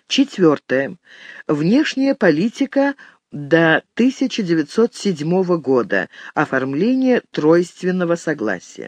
Четвертое. Внешняя политика до 1907 года. Оформление тройственного согласия.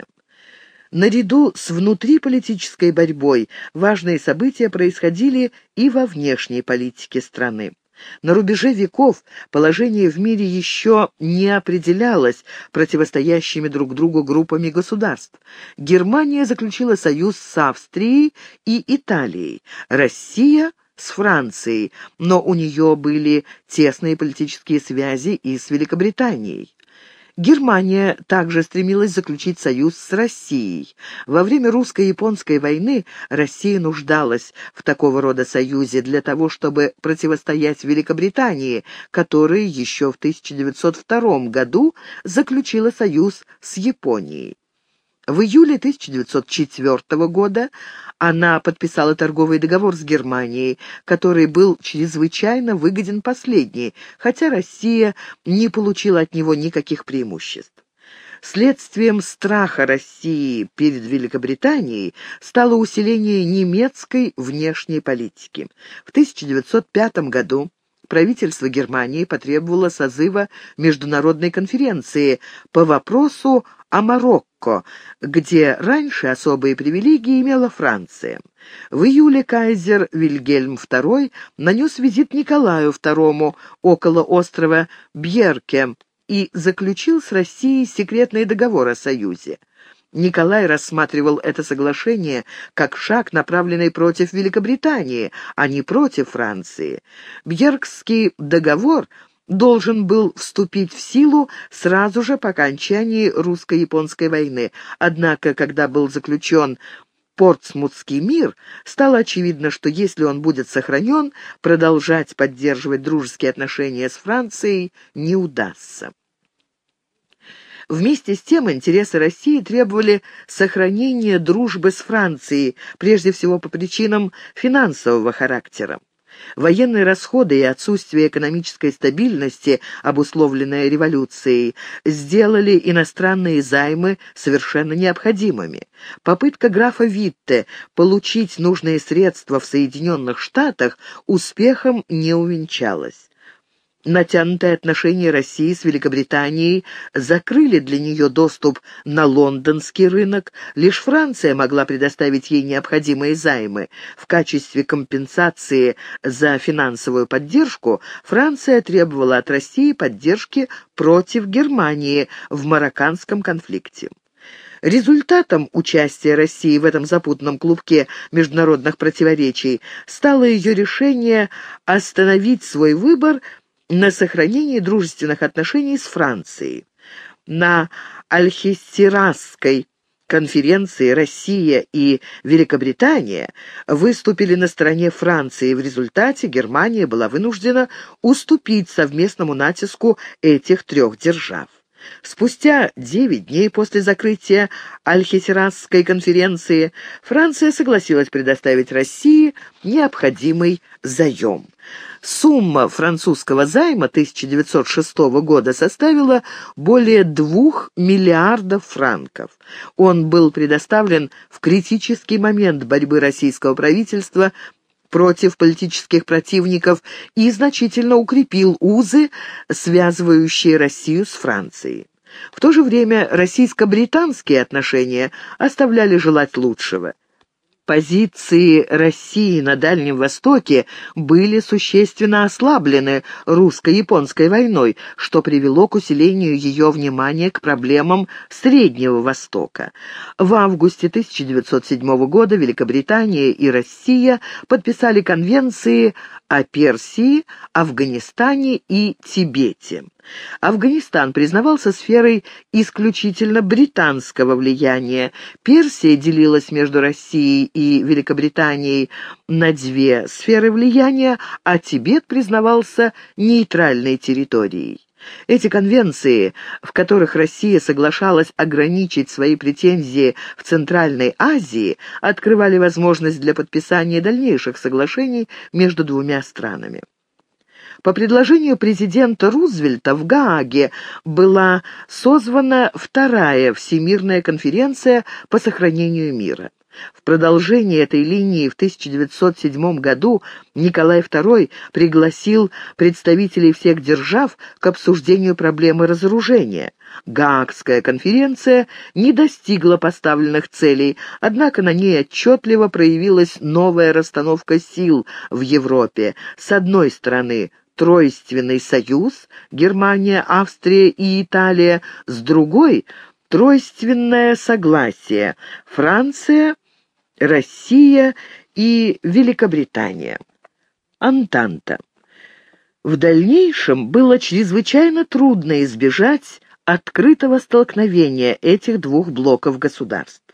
Наряду с внутриполитической борьбой важные события происходили и во внешней политике страны. На рубеже веков положение в мире еще не определялось противостоящими друг другу группами государств. Германия заключила союз с Австрией и Италией, Россия — с Францией, но у нее были тесные политические связи и с Великобританией. Германия также стремилась заключить союз с Россией. Во время русско-японской войны Россия нуждалась в такого рода союзе для того, чтобы противостоять Великобритании, которая еще в 1902 году заключила союз с Японией. В июле 1904 года она подписала торговый договор с Германией, который был чрезвычайно выгоден последней, хотя Россия не получила от него никаких преимуществ. Следствием страха России перед Великобританией стало усиление немецкой внешней политики. В 1905 году правительство Германии потребовало созыва международной конференции по вопросу о Марокко, где раньше особые привилегии имела Франция. В июле кайзер Вильгельм II нанес визит Николаю II около острова Бьерке и заключил с Россией секретный договор о союзе. Николай рассматривал это соглашение как шаг, направленный против Великобритании, а не против Франции. Бьеркский договор должен был вступить в силу сразу же по окончании русско-японской войны. Однако, когда был заключен Портсмутский мир, стало очевидно, что если он будет сохранен, продолжать поддерживать дружеские отношения с Францией не удастся. Вместе с тем интересы России требовали сохранения дружбы с Францией, прежде всего по причинам финансового характера. Военные расходы и отсутствие экономической стабильности, обусловленное революцией, сделали иностранные займы совершенно необходимыми. Попытка графа Витте получить нужные средства в Соединенных Штатах успехом не увенчалась. Натянутые отношения России с Великобританией закрыли для нее доступ на лондонский рынок. Лишь Франция могла предоставить ей необходимые займы. В качестве компенсации за финансовую поддержку Франция требовала от России поддержки против Германии в марокканском конфликте. Результатом участия России в этом запутанном клубке международных противоречий стало ее решение остановить свой выбор на сохранении дружественных отношений с Францией. На Альхесирасской конференции Россия и Великобритания выступили на стороне Франции. В результате Германия была вынуждена уступить совместному натиску этих трех держав. Спустя 9 дней после закрытия Альхесирасской конференции Франция согласилась предоставить России необходимый заем. Сумма французского займа 1906 года составила более 2 миллиардов франков. Он был предоставлен в критический момент борьбы российского правительства против политических противников и значительно укрепил узы, связывающие Россию с Францией. В то же время российско-британские отношения оставляли желать лучшего. Позиции России на Дальнем Востоке были существенно ослаблены русско-японской войной, что привело к усилению ее внимания к проблемам Среднего Востока. В августе 1907 года Великобритания и Россия подписали конвенции о Персии, Афганистане и Тибете. Афганистан признавался сферой исключительно британского влияния. Персия делилась между Россией и Великобританией на 2 сферы влияния, а Тибет признавался нейтральной территорией. Эти конвенции, в которых Россия соглашалась ограничить свои претензии в Центральной Азии, открывали возможность для подписания дальнейших соглашений между двумя странами. По предложению президента Рузвельта в Гааге была созвана Вторая Всемирная конференция по сохранению мира. В продолжении этой линии в 1907 году Николай II пригласил представителей всех держав к обсуждению проблемы разоружения. Гаагская конференция не достигла поставленных целей, однако на ней отчетливо проявилась новая расстановка сил в Европе. С одной стороны, Тройственный союз – Германия, Австрия и Италия, с другой – Тройственное согласие – Франция, Россия и Великобритания. Антанта. В дальнейшем было чрезвычайно трудно избежать открытого столкновения этих двух блоков государств.